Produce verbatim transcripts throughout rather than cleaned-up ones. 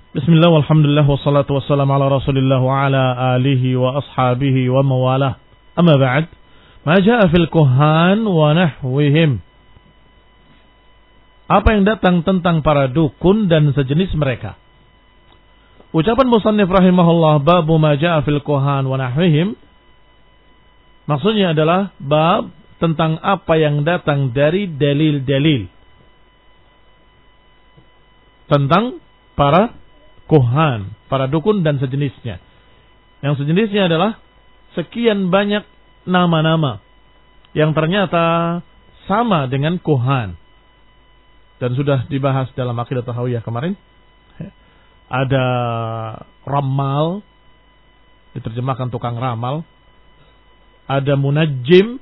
Bismillah walhamdulillah wassalatu wassalamu ala rasulillah wa ala alihi wa ashabihi wa mawalah. Amma ba'd. Ma ja'a fil kuhan wa nahwihim. Apa yang datang tentang para dukun dan sejenis mereka. Ucapan musannif rahimahullah babu ma ja'a fil kuhan wa nahwihim. Maksudnya adalah bab tentang apa yang datang dari dalil-dalil tentang para kuhan, para dukun dan sejenisnya. Yang sejenisnya adalah sekian banyak nama-nama yang ternyata sama dengan kuhan. Dan sudah dibahas dalam Aqidah Tahawiyah kemarin. Ada ramal, diterjemahkan tukang ramal. Ada munajjim.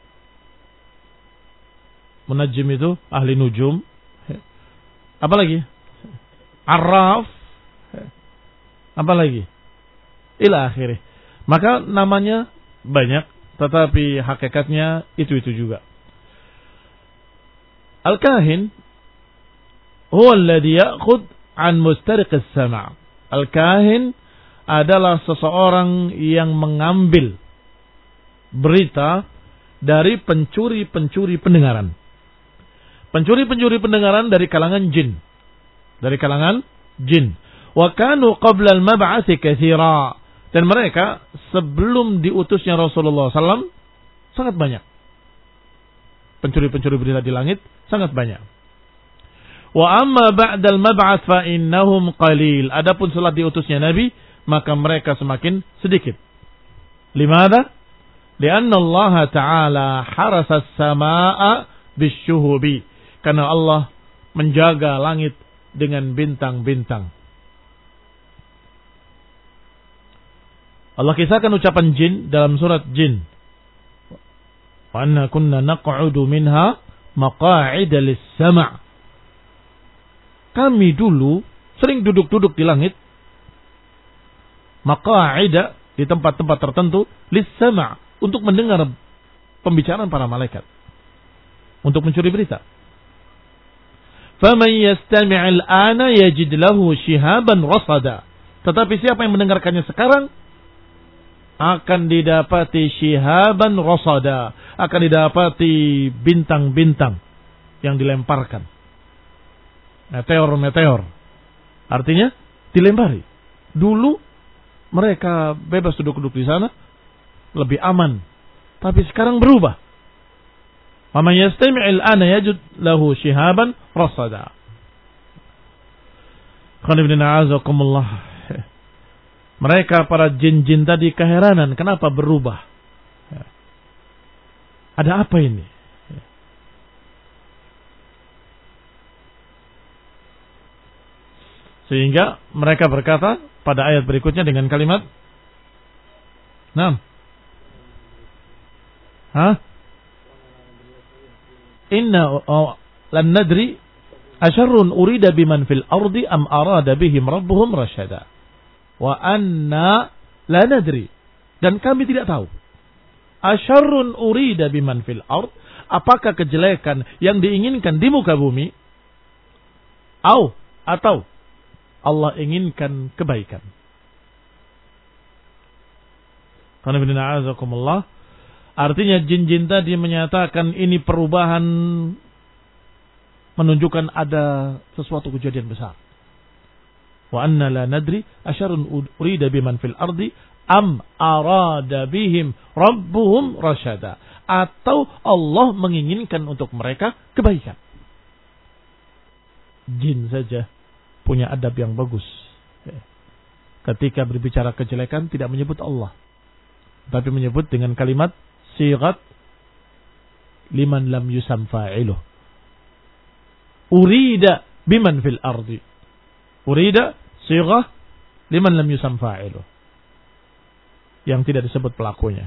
Munajjim itu ahli nujum. Apa lagi? Arraf. Apa lagi? Ila akhirih. Maka namanya banyak, tetapi hakikatnya itu-itu juga. Al-kahin huwa alladhi ya'khudh an mustariq as-sam'. Al-kahin adalah seseorang yang mengambil berita dari pencuri-pencuri pendengaran. Pencuri-pencuri pendengaran dari kalangan jin. Dari kalangan jin. Wa kanu qabla al-mab'ats katsira. Dan mereka sebelum diutusnya Rasulullah sallallahu alaihi wasallam sangat banyak. Pencuri-pencuri berita di langit sangat banyak. Wa amma ba'da al-mab'ats fa innahum qalil. Adapun setelah diutusnya Nabi, maka mereka semakin sedikit. Limadha? Lianna Allah Ta'ala harasa as-samaa'a bisyuhubi. Karena Allah menjaga langit dengan bintang-bintang. Allah kisahkan ucapan jin dalam surat Jin. Wa anna kunna naq'udu minha maqa'ida lis-sam'. Kami dulu sering duduk-duduk di langit. Maqa'ida, di tempat-tempat tertentu, lis-sam', untuk mendengar pembicaraan para malaikat. Untuk mencuri berita. Faman yastami' al-ana yajid lahu shihaban rasada. Tetapi siapa yang mendengarkannya sekarang akan didapati shihaban rasada, akan didapati bintang-bintang yang dilemparkan. Meteor-meteor. Artinya dilempari. Dulu mereka bebas duduk-duduk di sana, lebih aman. Tapi sekarang berubah. Faman yastami' al-ana yajid lahu shihaban rasada. Qul inna a'udzukumullah. Mereka para jin-jin tadi keheranan, kenapa berubah? Ada apa ini? Sehingga mereka berkata pada ayat berikutnya dengan kalimat, Naam. Hah? Inna oh, lan nadri asyarrun urida biman fil ardi am arada bihim rabbuhum rasyada. Wa anna la nadri. Dan kami tidak tahu. Asyarrun urida biman fil ard. Apakah kejelekan yang diinginkan di muka bumi? Au, atau Allah inginkan kebaikan. Artinya jin-jin tadi menyatakan ini perubahan menunjukkan ada sesuatu kejadian besar. Wa anna la nadri asyarun urida biman fil ardi am arada bihim rabbuhum rasyada. Atau Allah menginginkan untuk mereka kebaikan. Jin saja punya adab yang bagus. Ketika berbicara kejelekan tidak menyebut Allah, tapi menyebut dengan kalimat sigat liman lam yusam fa'iluh. Urida biman fil ardi. Urida sighah liman lam yusam fa'iluh, yang tidak disebut pelakunya,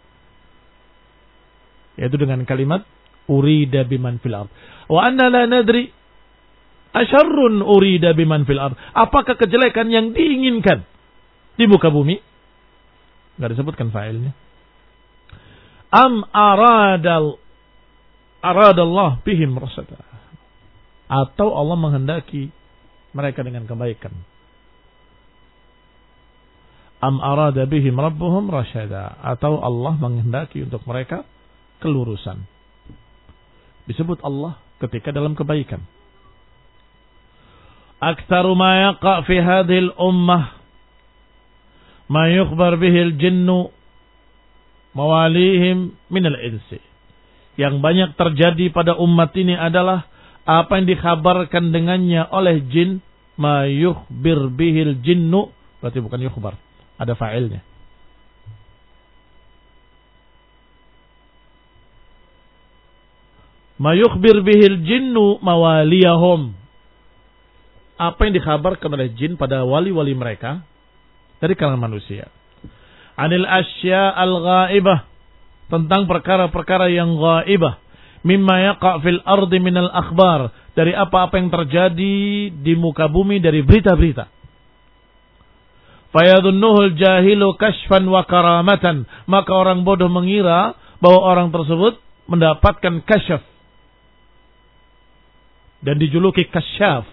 yaitu dengan kalimat urida biman fil ard. Wa anna la nadri asyarrun urida biman fil ard. Apakah kejelekan yang diinginkan di muka bumi? Enggak disebutkan fa'ilnya. Am aradal aradallah bihim rasada. Atau Allah menghendaki mereka dengan kebaikan. am arada bihim rabbuhum rasyada, atau Allah menghendaki untuk mereka kelurusan. Disebut Allah ketika dalam kebaikan. Aktsaru ma yaqa fi hadhil ummah ma yukhbar bihil jinnu mawalihim minal insi. Yang banyak terjadi pada umat ini adalah apa yang dikhabarkan dengannya oleh jin. Ma yukhbir bihil jinnu, berarti bukan yukhbar, ada fa'ilnya. Ma yukhbir bihil jinnu mawaliyahum, apa yang dikhabarkan oleh jin pada wali-wali mereka dari kalangan manusia. Anil asya al-ghaibah, tentang perkara-perkara yang ghaibah. Mimma yaqa' fil ardi minal akhbar, dari apa-apa yang terjadi di muka bumi dari berita-berita. Fayadhunnuhul jahilu kashfan wa karamatan, maka orang bodoh mengira bahwa orang tersebut mendapatkan kasyaf dan dijuluki kasyaf.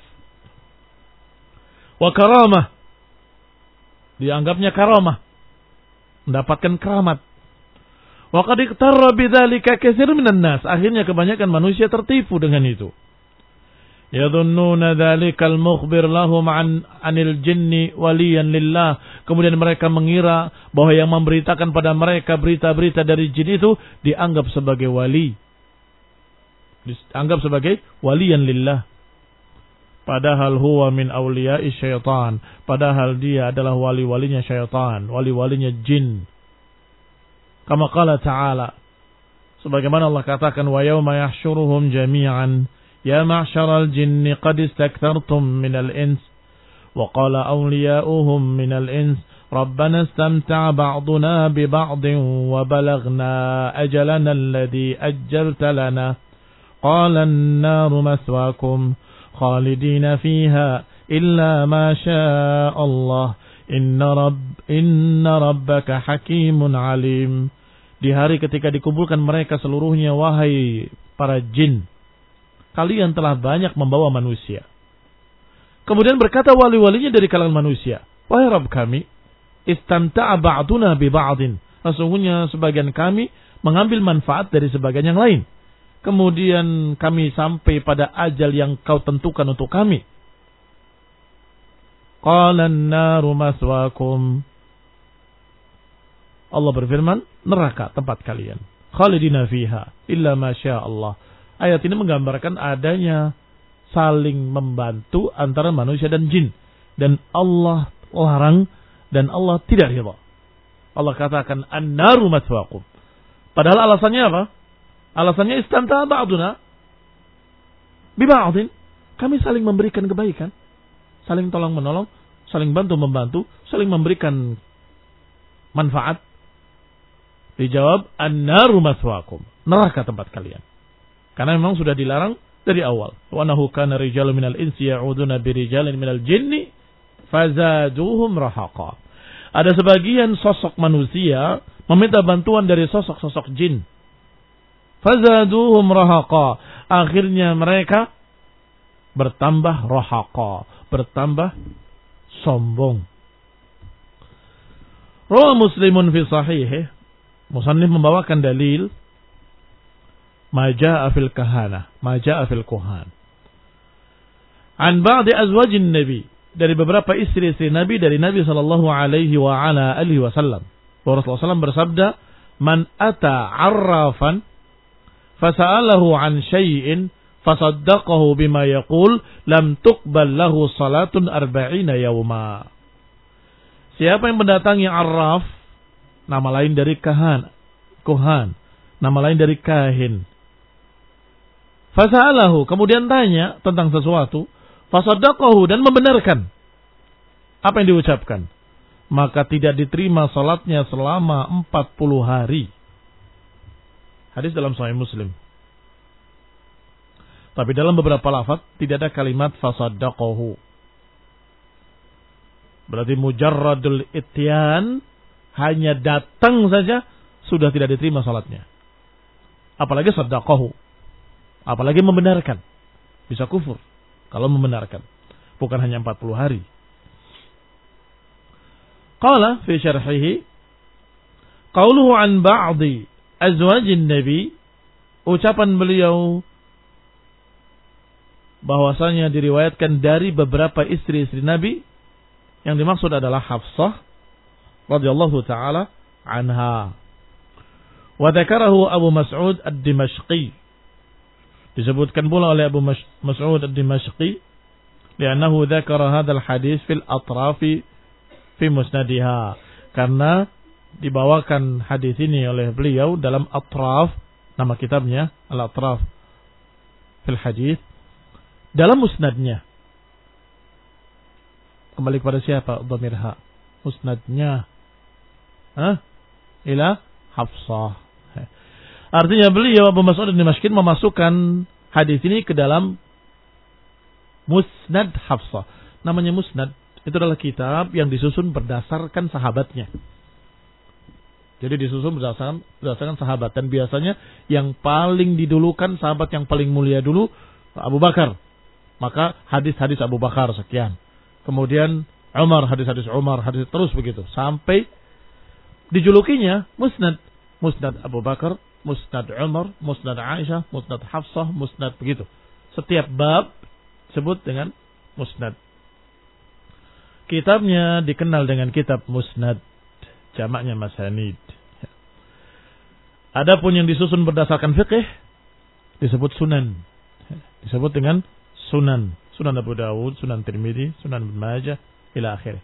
Wa karamah, dianggapnya karamah, mendapatkan keramat. Wa qad iqtarra bidzalika katsirun minan nas, akhirnya kebanyakan manusia tertipu dengan itu. Yadhunnuna dzalikal mukhbir lahum an anil jinni waliyan lillah, kemudian mereka mengira bahwa yang memberitakan pada mereka berita-berita dari jin itu dianggap sebagai wali, dianggap sebagai waliyan lillah. Padahal huwa min awliya'i syaitan, padahal dia adalah wali-walinya syaitan, wali-walinya jin. Kama qala ta'ala, sebagaimana Allah katakan, wa yawma yahsyuruhum jami'an ya ma'syaral jinni qad istakthartum minal ins wa qala awliya'uhum minal ins rabbana istamta'a ba'duna bi ba'din wa balaghna ajalana alladhi ajjalta lana qala an-naru maswaakum khalidina fiha illa ma syaa Allah inna rabb inna rabbaka hakimun alim. Di hari ketika dikumpulkan mereka seluruhnya, wahai para jin, kalian telah banyak membawa manusia. Kemudian berkata wali-walinya dari kalangan manusia, wahai Rabb kami, istamta'a ba'duna bi ba'din, sesungguhnya sebagian kami mengambil manfaat dari sebagian yang lain. Kemudian kami sampai pada ajal yang kau tentukan untuk kami. Qala an-naru maswaakum, Allah berfirman, neraka tempat kalian. Khalidina fiha illa ma syaa Allah. Ayat ini menggambarkan adanya saling membantu antara manusia dan jin, dan Allah larang dan Allah tidak ridha. Allah katakan an-naru maswaakum. Padahal alasannya apa? Alasannya istamta'a ba'duna bi ba'din. Kami saling memberikan kebaikan, saling tolong menolong, saling bantu membantu, saling memberikan manfaat. Dijawab an-naru maswaakum, neraka tempat kalian. Karena memang sudah dilarang dari awal. Wa annahu kana rijalun minal insi ya'uduna bi rijalin minal jinni fazaduhum rahaqa. Ada sebagian sosok manusia meminta bantuan dari sosok-sosok jin. Fazaduhum rahaqa, akhirnya mereka bertambah rahaqa, bertambah sombong. Rawa Muslimun fi sahihih, musannif membawakan dalil ma jaa'a fil kahana, ma jaa'a fil kuhan. An ba'di azwajin Nabi, dari beberapa istri-istri Nabi, dari Nabi sallallahu alaihi wa ala alihi wasallam. Rasulullah sallallahu alaihi wasallam bersabda, "Man ata 'arrafan fasa'alahu 'an syai'in fasaddaqahu bima yaqul lam tuqbal lahu salatun arba'ina yawma." Siapa yang mendatangi arraf, nama lain dari kahan, kuhan, nama lain dari kahin. Fasa'alahu, kemudian tanya tentang sesuatu, fasaddaqahu, dan membenarkan apa yang diucapkan, maka tidak diterima salatnya selama empat puluh hari. Hadis dalam Sahih Muslim. Tapi dalam beberapa lafaz tidak ada kalimat fasaddaqahu. Berarti mujarradul ityan, hanya datang saja sudah tidak diterima salatnya. Apalagi saddaqahu, apalagi membenarkan. Bisa kufur kalau membenarkan. Bukan hanya empat puluh hari. Qala fi syarhihi, qauluhu an ba'di azwajin nabi, ucapan beliau bahwasanya diriwayatkan dari beberapa istri-istri Nabi, yang dimaksud adalah Hafsah radhiyallahu taala anha. Wa dzakarahu Abu Mas'ud ad-Dimashqi, disebutkan pula oleh Abu Mas'ud ad-Dimashqi, li'annahu dzakara hadzal hadis fil atrafi fi musnadiha, karena dibawakan hadis ini oleh beliau dalam Atraf, nama kitabnya Al-Atraf fil Hadis, dalam musnadnya. Kembali kepada siapa? Dhamir ha. Musnadnya. Hah? Ila Hafsah. Artinya beliau Abu Mas'ud ad-Dimashqi memasukkan hadis ini ke dalam Musnad Hafsah. Namanya Musnad, itu adalah kitab yang disusun berdasarkan sahabatnya. Jadi disusun berdasarkan, berdasarkan sahabat. Dan biasanya yang paling didulukan, sahabat yang paling mulia dulu, Abu Bakar. Maka hadis-hadis Abu Bakar sekian. Kemudian Umar, hadis-hadis Umar, hadis terus begitu. Sampai dijulukinya Musnad. Musnad Abu Bakar, Musnad Umar, Musnad Aisyah, Musnad Hafsah, Musnad begitu. Setiap bab disebut dengan Musnad. Kitabnya dikenal dengan kitab Musnad. Jamaknya Masanid. Adapun yang disusun berdasarkan fikih disebut Sunan. Disebut dengan Sunan. Sunan Abu Dawud, Sunan Tirmidzi, Sunan Ibnu Majah, ila akhirih.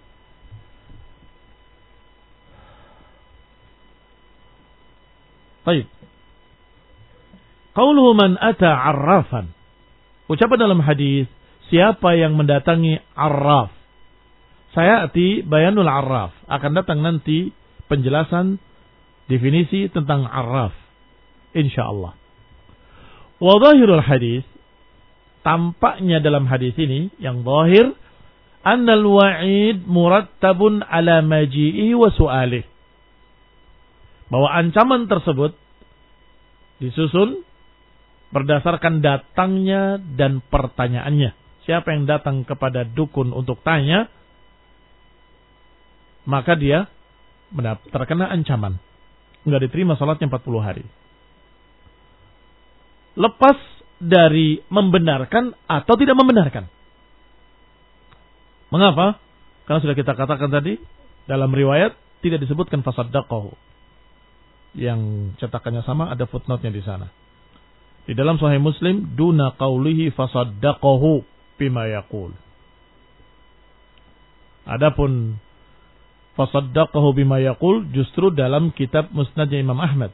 Baik. Qauluhu man ata 'arrafan. Ucapan dalam hadis, siapa yang mendatangi arraf. Sayati bayanul arraf. Akan datang nanti penjelasan definisi tentang arraf, insyaallah. Wa dhahirul hadis, tampaknya dalam hadis ini yang zahir, annal wa'id murattabun ala maji'ihi wa su'alih. Bahwa ancaman tersebut disusun berdasarkan datangnya dan pertanyaannya. Siapa yang datang kepada dukun untuk tanya, maka dia terkena ancaman. Enggak diterima salatnya empat puluh hari. Lepas dari membenarkan atau tidak membenarkan. Mengapa? Karena sudah kita katakan tadi, dalam riwayat tidak disebutkan fasaddaqahu. Yang cetakannya sama, ada footnote-nya di sana. Di dalam Sahih Muslim, duna qaulihi fasaddaqahu bima yaqul. Adapun fasaddaqahu bima yaqul justru dalam kitab Musnadnya Imam Ahmad.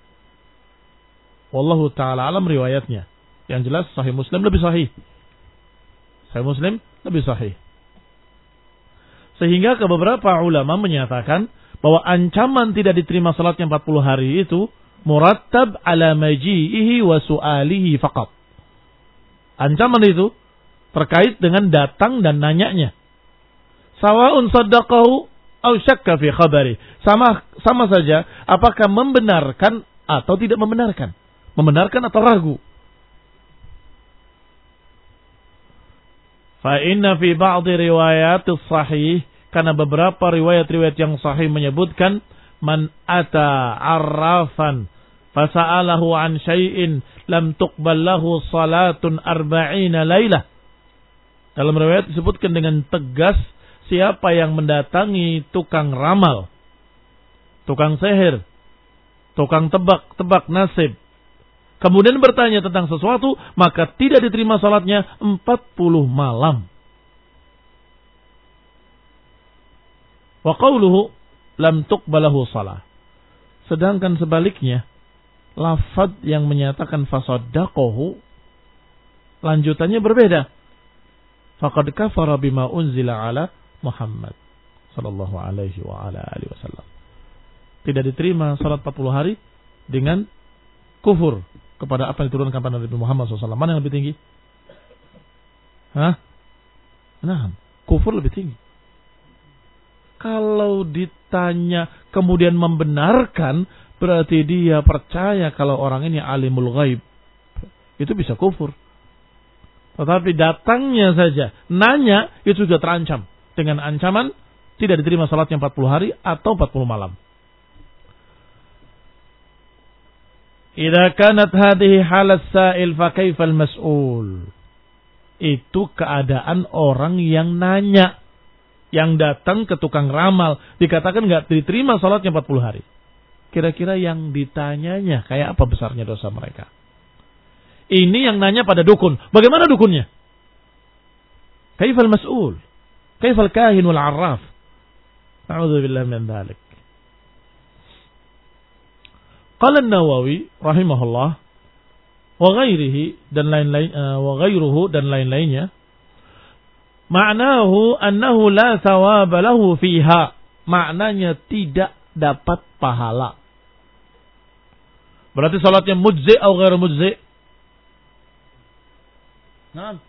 Wallahu ta'ala alam riwayatnya. Yang jelas Sahih Muslim lebih sahih. Sahih Muslim lebih sahih. Sehingga ke beberapa ulama menyatakan bahwa ancaman tidak diterima salatnya empat puluh hari itu murattab ala maji'ihi wa su'alihi faqat. Ancaman itu terkait dengan datang dan nanyanya. Sawa'un saddaqahu aw syakka fi khabari. Sama sama saja apakah membenarkan atau tidak membenarkan. Membenarkan atau ragu. Fa inna fi ba'dhi riwayatis sahih, karena beberapa riwayat-riwayat yang sahih menyebutkan man ata arrafan fasa'alahu an syai'in lam tuqbal lahu salatun arba'ina lailah. Dalam riwayat disebutkan dengan tegas, siapa yang mendatangi tukang ramal, tukang sihir, tukang tebak-tebak nasib, kemudian bertanya tentang sesuatu, maka tidak diterima salatnya empat puluh malam. Wa qawluhu lam tuqbalahu salah. Sedangkan sebaliknya, lafaz yang menyatakan fasaddaqahu, lanjutannya berbeda. Faqad kafara bima unzila ala Muhammad sallallahu alaihi wa ala alihi wasallam. Tidak diterima salat empat puluh hari dengan kufur kepada apa yang diturunkan kepada Nabi Muhammad shallallahu alaihi wasallam. Mana yang lebih tinggi? Hah? Nah, kufur lebih tinggi. Kalau ditanya kemudian membenarkan, berarti dia percaya kalau orang ini alimul ghaib. Itu bisa kufur. Tetapi datangnya saja, nanya, itu sudah terancam dengan ancaman tidak diterima salatnya empat puluh hari atau empat puluh malam. Idza kanat hadhihi halas sa'il fa kaifal mas'ul. Itu keadaan orang yang nanya, yang datang ke tukang ramal, dikatakan enggak diterima salatnya empat puluh hari. Kira-kira yang ditanyanya kayak apa besarnya dosa mereka? Ini yang nanya pada dukun. Bagaimana dukunnya? Kaifal mas'ul? Kaifal kahin wal 'arraf? A'udzubillah min dzalik. Qala An-Nawawi rahimahullah wa ghairihi dan lain-lain uh, wa ghairuhu dan lain-lainnya, ma'nahu annahu la thawaba lahu fiha. Maknanya tidak dapat pahala. Berarti salatnya mujzi atau ghairu mujzi? Nah.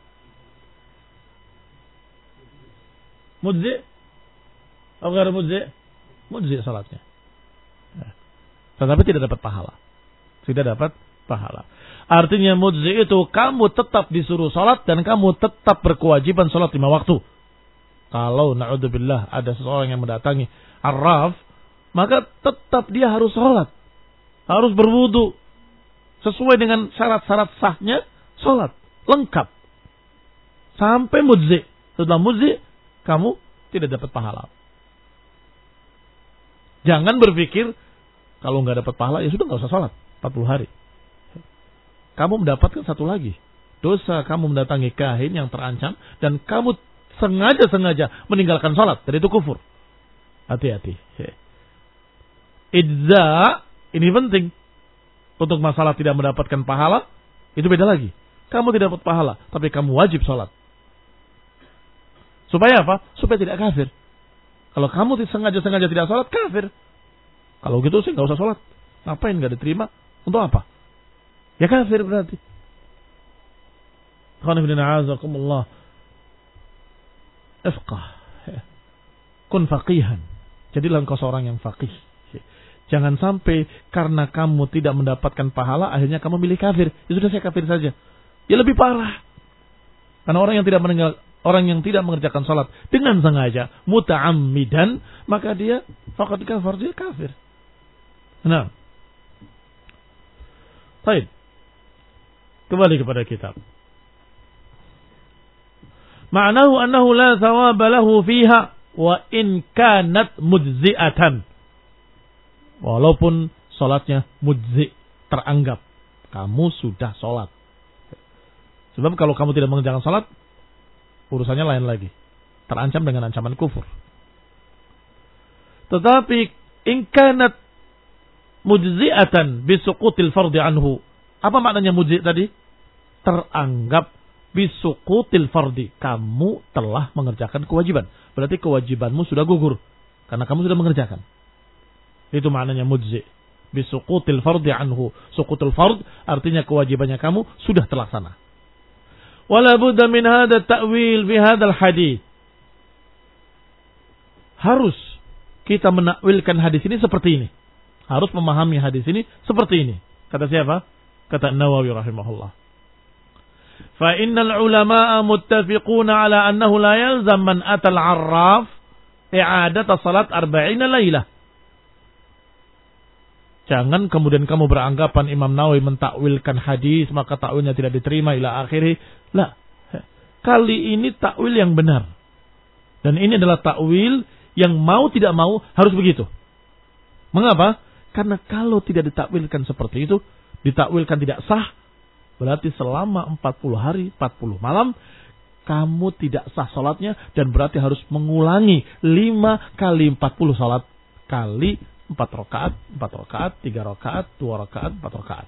Mujzi atau ghairu mujzi? Mujzi salatnya. Tetapi tidak dapat pahala. Tidak dapat pahala. Artinya mujzi itu kamu tetap disuruh salat dan kamu tetap berkewajiban salat lima waktu. Kalau na'udzubillah ada seseorang yang mendatangi arraf, maka tetap dia harus salat. Harus berwudu. Sesuai dengan syarat-syarat sahnya salat. Lengkap. Sampai mujzi. Setelah mujzi, kamu tidak dapat pahala. Jangan berpikir, kalau nggak dapat pahala, ya sudah nggak usah sholat empat puluh hari. Kamu mendapatkan satu lagi. Dosa kamu mendatangi kahin yang terancam, dan kamu sengaja-sengaja meninggalkan sholat. Dan itu kufur. Hati-hati. Idza, ini penting. Untuk masalah tidak mendapatkan pahala, itu beda lagi. Kamu tidak dapat pahala, tapi kamu wajib sholat. Supaya apa? Supaya tidak kafir. Kalau kamu sengaja-sengaja tidak sholat, kafir. Kalau gitu sih nggak usah sholat. Ngapain nggak diterima? Untuk apa? Ya kafir berarti. Alhamdulillah. Ifqah. Kun faqihan. Jadilah engkau seorang yang faqih. Jangan sampai karena kamu tidak mendapatkan pahala, akhirnya kamu milih kafir. Ya sudah, saya kafir saja. Ya lebih parah. Karena orang yang tidak meninggal, orang yang tidak mengerjakan salat dengan sengaja, muta'ammidan, maka dia faqad kafar, dia kafir. Nah. Baik. Kembali kepada kitab. Ma'nahu annahu la thawaba lahu fiha wa in kanat mujzi'atan. Walaupun salatnya mujzi, teranggap kamu sudah salat. Sebab kalau kamu tidak mengerjakan salat, urusannya lain lagi. Terancam dengan ancaman kufur. Tetapi in kanat mujzi'atan bisuqutil fardhi anhu. Apa maknanya mujzi' tadi? Teranggap bisuqutil fardhi. Kamu telah mengerjakan kewajiban. Berarti kewajibanmu sudah gugur karena kamu sudah mengerjakan. Itu maknanya mujzi'. Bisuqutil fardhi anhu. Suqutul fard artinya kewajibannya kamu sudah terlaksana. Wala budda min hadha ta'wil fi hadzal hadits. Harus kita menakwilkan hadis ini seperti ini. Harus memahami hadis ini seperti ini. Kata siapa? Kata Nawawi rahimahullah. Fa innal ulama'a muttafiquna ala annahu la yalzam man atal 'arraf i'adata salat arba'ina lailah. Jangan kemudian kamu beranggapan Imam Nawawi mentakwilkan hadis maka takwilnya tidak diterima ila akhirih. Lah. Kali ini takwil yang benar. Dan ini adalah takwil yang mau tidak mau harus begitu. Mengapa? Karena kalau tidak ditakwilkan seperti itu, ditakwilkan tidak sah, berarti selama empat puluh hari, empat puluh malam, kamu tidak sah salatnya dan berarti harus mengulangi lima kali empat puluh salat. Kali empat rakaat, empat rakaat, tiga rakaat, dua rakaat, empat rakaat.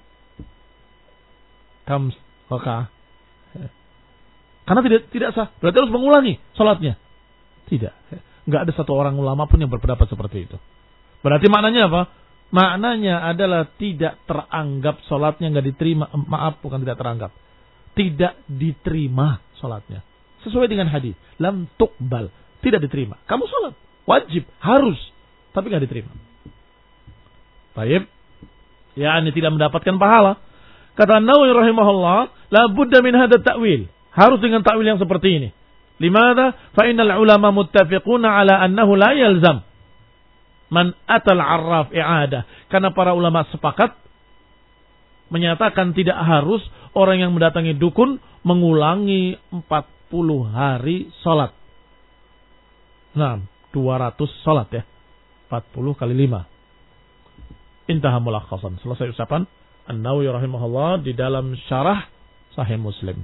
Kams rakaat. Karena tidak tidak sah, berarti harus mengulangi salatnya. Tidak. Enggak ada satu orang ulama pun yang berpendapat seperti itu. Berarti maknanya apa? Maknanya adalah tidak teranggap salatnya enggak diterima. Maaf, bukan tidak teranggap. Tidak diterima salatnya. Sesuai dengan hadis, lam tuqbal, tidak diterima. Kamu salat wajib, harus, tapi enggak diterima. Baik. Ya, ini tidak mendapatkan pahala. Kata Nawawi rahimahullah, la budda min hadha ta'wil. Harus dengan ta'wil yang seperti ini. Limadha? Fa innal ulama muttafiquna ala annahu la yalzam man atal arraf i'adah. Karena para ulama sepakat menyatakan tidak harus orang yang mendatangi dukun mengulangi empat puluh hari salat. Nah, dua ratus salat ya. empat puluh kali lima. Intaha mulakhasan. Selesai ucapan An-Nawawi rahimahullah di dalam syarah Sahih Muslim.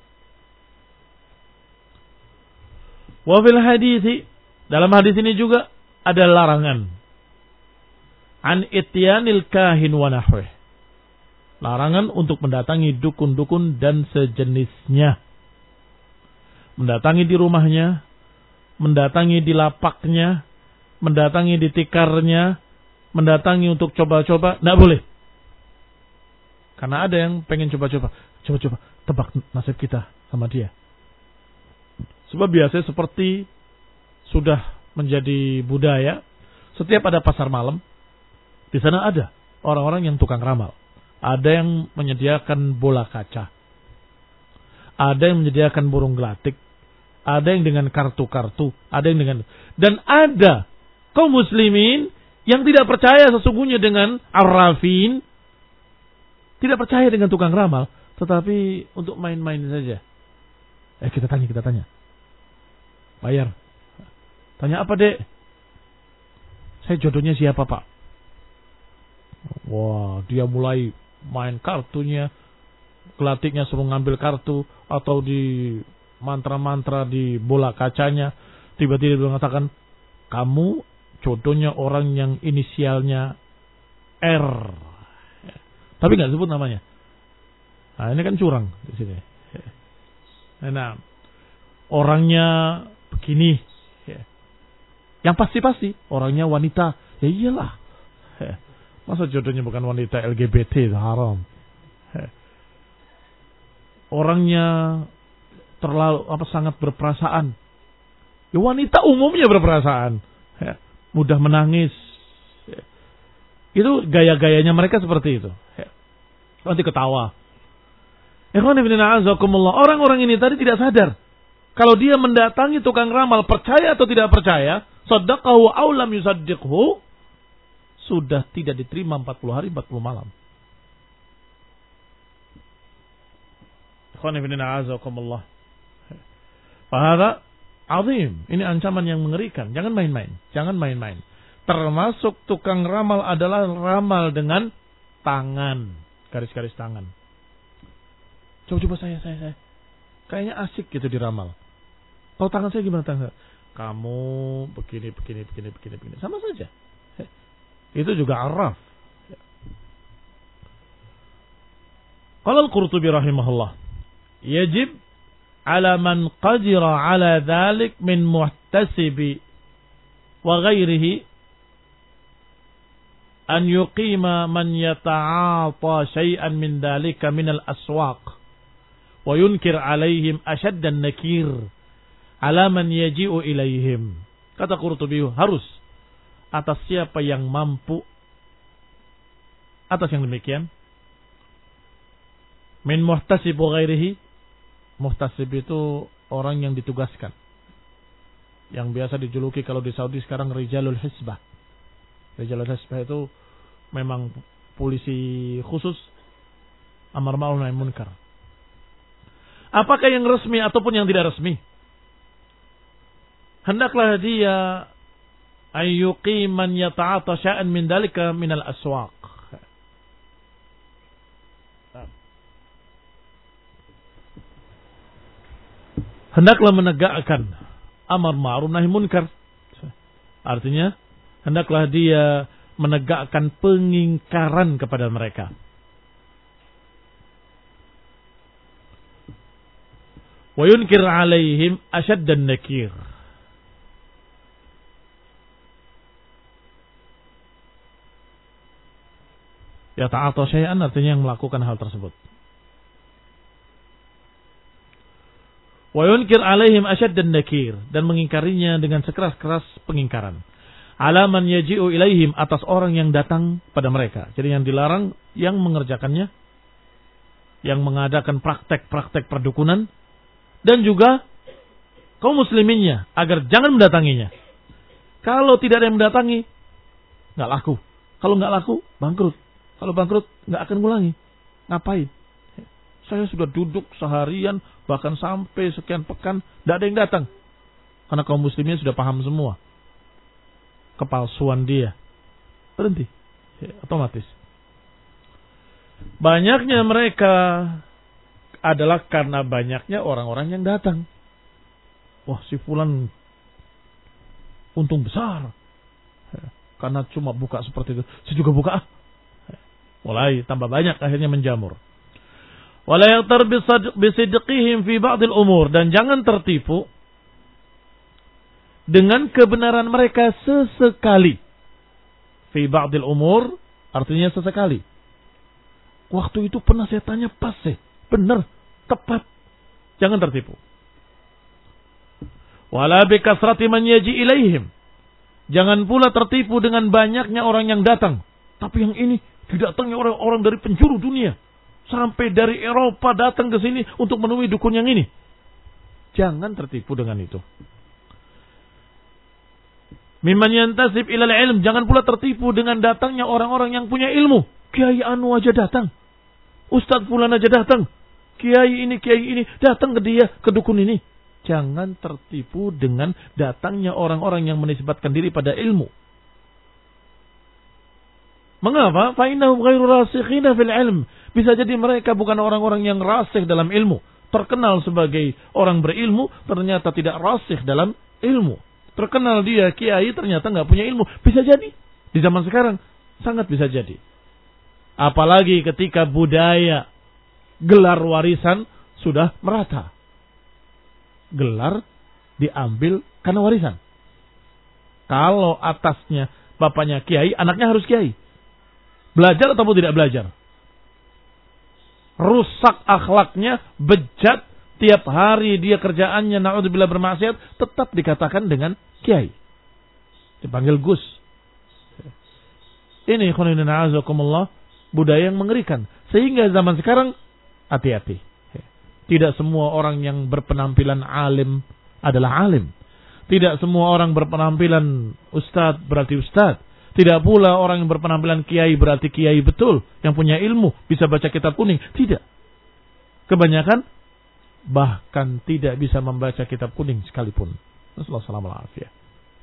Wa fil hadithi, dalam hadis ini juga ada larangan an ityanil kahin wa nahwih. Larangan untuk mendatangi dukun-dukun dan sejenisnya. Mendatangi di rumahnya, mendatangi di lapaknya, mendatangi di tikarnya, mendatangi untuk coba-coba, tidak boleh. Karena ada yang pengen coba-coba, coba-coba tebak nasib kita sama dia. Sebab biasanya seperti sudah menjadi budaya, setiap ada pasar malam, di sana ada orang-orang yang tukang ramal. Ada yang menyediakan bola kaca. Ada yang menyediakan burung gelatik. Ada yang dengan kartu-kartu. Ada yang dengan... Dan ada kaum muslimin yang tidak percaya sesungguhnya dengan arrafin. Tidak percaya dengan tukang ramal. Tetapi untuk main-main saja. Eh kita tanya, kita tanya. Bayar. Tanya apa dek? Saya jodohnya siapa pak? Wah, dia mulai main kartunya, gelatiknya suruh ngambil kartu, atau di mantra-mantra di bola kacanya. Tiba-tiba dia mengatakan, kamu jodohnya orang yang inisialnya R. Tapi nggak sebut namanya. Nah ini kan curang di sini. Nah, orangnya begini. Yang pasti-pasti orangnya wanita. Ya iyalah. Masa jodohnya bukan wanita L G B T, itu haram. Orangnya terlalu apa sangat berperasaan. Ya wanita umumnya berperasaan. Mudah menangis. Itu gaya-gayanya mereka seperti itu. Nanti ketawa. Orang-orang ini tadi tidak sadar. Kalau dia mendatangi tukang ramal, percaya atau tidak percaya, saddaqahu aw lam yusaddiqhu, sudah tidak diterima empat puluh hari, empat puluh malam. Fahada azim. Ini ancaman yang mengerikan. Jangan main-main. Jangan main-main. Termasuk tukang ramal adalah ramal dengan tangan. Garis-garis tangan. Coba-coba saya, saya, saya. Kayaknya asik gitu diramal. Tahu tangan saya gimana tangan? Kamu begini, begini, begini, begini, begini. Sama saja. Itu juga arraf. Qala al-Qurtubi rahimahullah, yajib ala man qadira ala dhalik min muhtasibi wa ghairihi an yuqima man yata'ata syai'an min dhalika min al-aswaq wa yunkir alaihim ashaddan nakir ala man yaji'u ilaihim. Kata Qurtubi, harus atas siapa yang mampu atas yang demikian min muhtasib wa ghairihi. Muhtasib itu orang yang ditugaskan, yang biasa dijuluki kalau di Saudi sekarang Rijalul Hisbah. Rijalul Hisbah itu memang polisi khusus amar ma'ruf nahi munkar. Apakah yang resmi ataupun yang tidak resmi, hendaklah dia ayyuqi man yata'ata sya'an min dalika minal aswaq. Hendaklah menegakkan amar ma'ruf nahi munkar. Artinya hendaklah dia menegakkan pengingkaran kepada mereka. Wa yunkir alaihim asyaddan nakir. Ya ta'ata syai'an artinya yang melakukan hal tersebut. Wa yunkir alaihim asyaddan nakir, dan mengingkarinya dengan sekeras-keras pengingkaran. Alaman yaji'u ilaihim, atas orang yang datang pada mereka. Jadi yang dilarang yang mengerjakannya, yang mengadakan praktek-praktek perdukunan, dan juga kaum musliminnya agar jangan mendatanginya. Kalau tidak ada yang mendatangi, nggak laku. Kalau nggak laku, bangkrut. Kalau bangkrut, nggak akan ngulangi. Ngapain? Saya sudah duduk seharian, bahkan sampai sekian pekan, nggak ada yang datang. Karena kaum muslimin sudah paham semua kepalsuan dia. Berhenti. Ya, otomatis. Banyaknya mereka adalah karena banyaknya orang-orang yang datang. Wah, si fulan untung besar. Karena cuma buka seperti itu. Saya juga buka. Mulai tambah banyak, akhirnya menjamur. Wala yaghtar bisidqihim fi ba'dil umur. Dan jangan tertipu dengan kebenaran mereka sesekali. Fi ba'dil umur artinya sesekali. Waktu itu pernah saya tanya pas sih. Benar, tepat. Jangan tertipu. Wala bikasrati man yaji ilaihim. Jangan pula tertipu dengan banyaknya orang yang datang. Tapi yang ini didatangi orang-orang dari penjuru dunia. Sampai dari Eropa datang ke sini untuk menemui dukun yang ini. Jangan tertipu dengan itu. Mimman yantasib ilal ilm. Jangan pula tertipu dengan datangnya orang-orang yang punya ilmu. Kiai Anu aja datang. Ustadz Fulan aja datang. Kiai ini, kiai ini. Datang ke dia, ke dukun ini. Jangan tertipu dengan datangnya orang-orang yang menisbatkan diri pada ilmu. Mengapa? Fa'innahu ghairu rasikhina fil ilm. Bisa jadi mereka bukan orang-orang yang rasih dalam ilmu. Terkenal sebagai orang berilmu, ternyata tidak rasih dalam ilmu. Terkenal dia kiai, ternyata nggak punya ilmu. Bisa jadi. Di zaman sekarang, sangat bisa jadi. Apalagi ketika budaya gelar warisan sudah merata. Gelar diambil karena warisan. Kalau atasnya bapaknya kiai, anaknya harus kiai. Belajar atau tidak belajar? Rusak akhlaknya, bejat, tiap hari dia kerjaannya na'udzubillah bermaksiat, tetap dikatakan dengan kiai. Dipanggil Gus. Ini khonina na'azakumullah, budaya yang mengerikan. Sehingga zaman sekarang, hati-hati. Tidak semua orang yang berpenampilan alim adalah alim. Tidak semua orang berpenampilan ustadz berarti ustadz. Tidak pula orang yang berpenampilan kiai berarti kiai betul. Yang punya ilmu, bisa baca kitab kuning. Tidak. Kebanyakan bahkan tidak bisa membaca kitab kuning sekalipun. Assalamualaikum warahmatullahi wabarakatuh.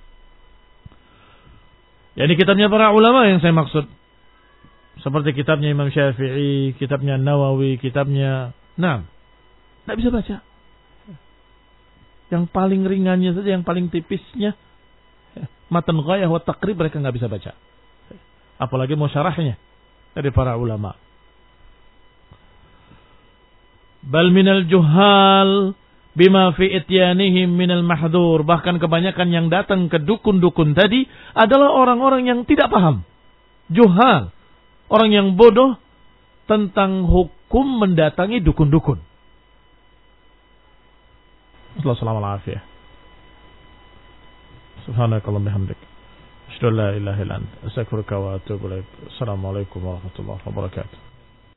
Jadi kitabnya para ulama yang saya maksud. Seperti kitabnya Imam Syafi'i, kitabnya Nawawi, kitabnya... Nah, tidak bisa baca. Yang paling ringannya saja, yang paling tipisnya, Matan Ghayah wa Taqrib mereka nggak bisa baca. Apalagi mau syarahnya dari para ulama. Bal minal juhal bima fi ityanihim minal mahdhur. Bahkan kebanyakan yang datang ke dukun-dukun tadi adalah orang-orang yang tidak paham. Juhal. Orang yang bodoh tentang hukum mendatangi dukun-dukun. Assalamualaikum warahmatullahi wabarakatuh. Subhanakallahumma bihamdik. Asyhadu an la ilaha illa anta, astaghfiruka wa atubu ilaik. Assalamualaikum warahmatullahi wabarakatuh.